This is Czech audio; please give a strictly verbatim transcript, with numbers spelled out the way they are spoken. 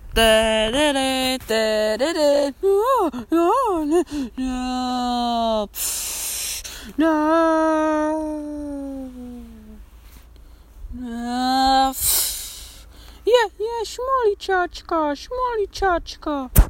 Terere, terere, no, no, no, no, no, no. Je, je, šmoličáčka, šmoličáčka.